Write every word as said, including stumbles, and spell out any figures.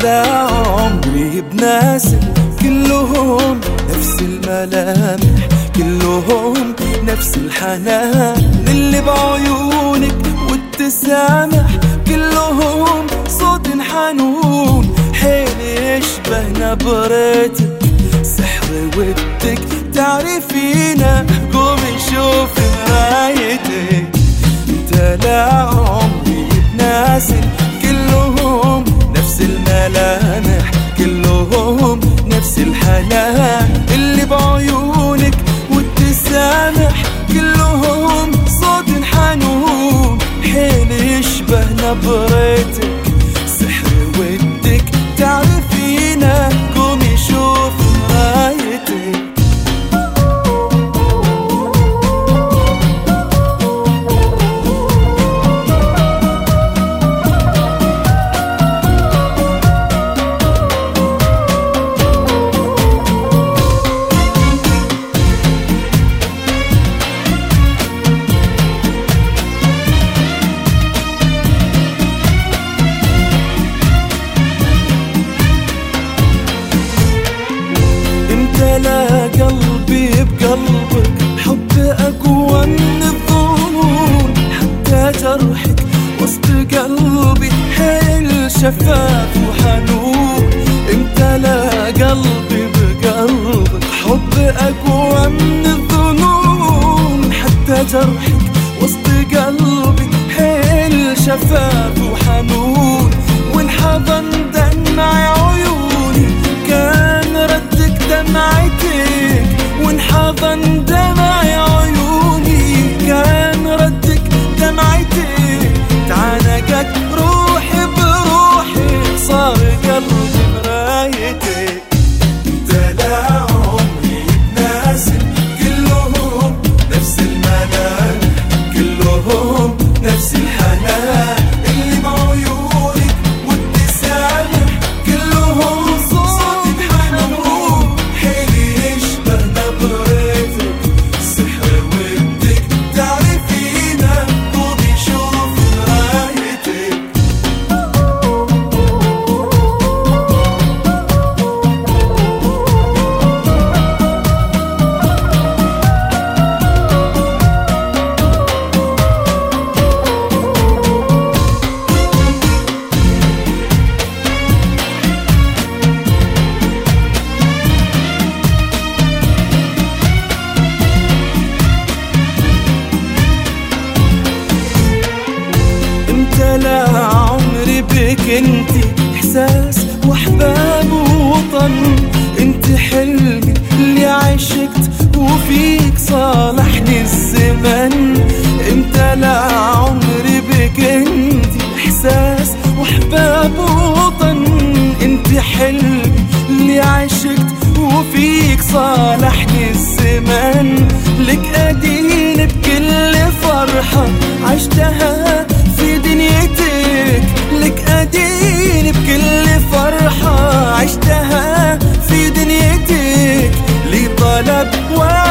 لا عمري بناس كلهم نفس الملامح، كلهم نفس الحنان اللي بعيونك والتسامح، كلهم صوت حنون حين يشبه نبرتك سحر ودك تعرفينا. قومي شوفي مرايتك، انت لا عمري بناسي كلهم نفس الملامح، كلهم نفس الحنان اللي بعيونك والتسامح، كلهم صوت حنون حين يشبه نبرتك سحر ودك تعرفينا. قومي شوفي مرايتك. لا قلبي بقلبك حب أقوى من الظنون، حتى جرحك وسط قلبي حيل شفاف وحنون. انت لا قلبي بقلبك حب أقوى من الظنون، حتى جرحك وسط قلبي حيل شفاف وحنون. وانحضن دمع عيوني كان ردك دمعتك، وانحضن دمع عيوني كان ردك دمعتك. تعانقت روحي بروحي صار قلبي مرايتك. انت لا عمري بناسي كلهم نفس الملامح، كلهم نفس الحنان اللي بعيونك والتسامح، كلهم صوت حنون حين يشبه نبرتك سحر ودك تعرفينا. قومي شوفي مرايتك. لا عمري بك انتي احساس واحباب ووطن، انتي حلمي اللي عشقت وفيك صالحني الزمن. انت لا عمري بك انتي احساس واحباب ووطن، انتي حلمي اللي عشقت وفيك صالحني الزمن. لك ادين بكل فرحة عشتها في دنيتك، لك أدين بكل فرحة عشتها في دنيتك. لي طلب